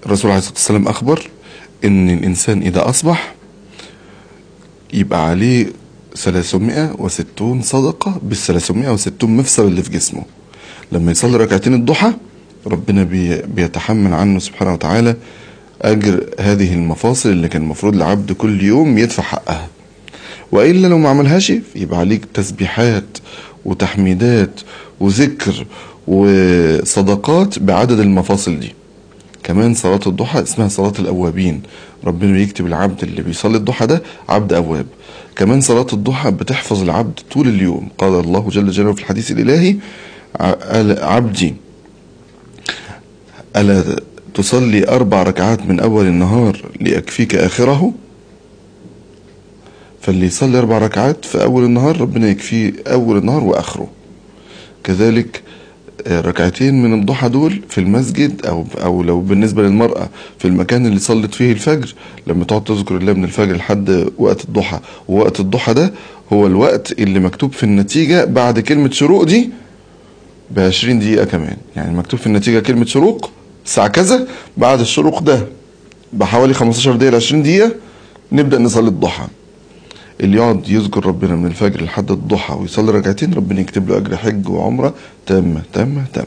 الرسول عليه الصلاة والسلام أخبر إن الإنسان إذا أصبح يبقى عليه 360 صدقة بال360 مفصل اللي في جسمه. لما يصلي ركعتين الضحى ربنا بيتحمل عنه سبحانه وتعالى أجر هذه المفاصل اللي كان المفروض العبد كل يوم يدفع حقها. وإلا لو ما عملهاش يبقى عليك تسبيحات وتحميدات وذكر وصدقات بعدد المفاصل دي. كمان صلاة الضحى اسمها صلاة الأوابين، ربنا يكتب العبد اللي بيصلي الضحى ده عبد أواب. كمان صلاة الضحى بتحفظ العبد طول اليوم. قال الله جل جلاله في الحديث الإلهي: عبدي ألا تصلي 4 ركعات من أول النهار ليكفيك آخره؟ فاللي يصلي 4 ركعات في أول النهار ربنا يكفيه أول النهار وآخره. كذلك ركعتين من الضحى دول في المسجد أو لو بالنسبة للمرأة في المكان اللي صلت فيه الفجر، لما تقعد تذكر الله من الفجر لحد وقت الضحى. ووقت الضحى ده هو الوقت اللي مكتوب في النتيجة بعد كلمة شروق دي ب20 دقيقة كمان. يعني مكتوب في النتيجة كلمة شروق الساعة كذا، بعد الشروق ده بحوالي 15 دقيقة ل20 دقيقة نبدأ نصلي الضحى. اللي يقعد يذكر ربنا من الفجر لحد الضحى ويصلي ركعتين ربنا يكتب له أجر حج وعمرة تامة تامة تامة.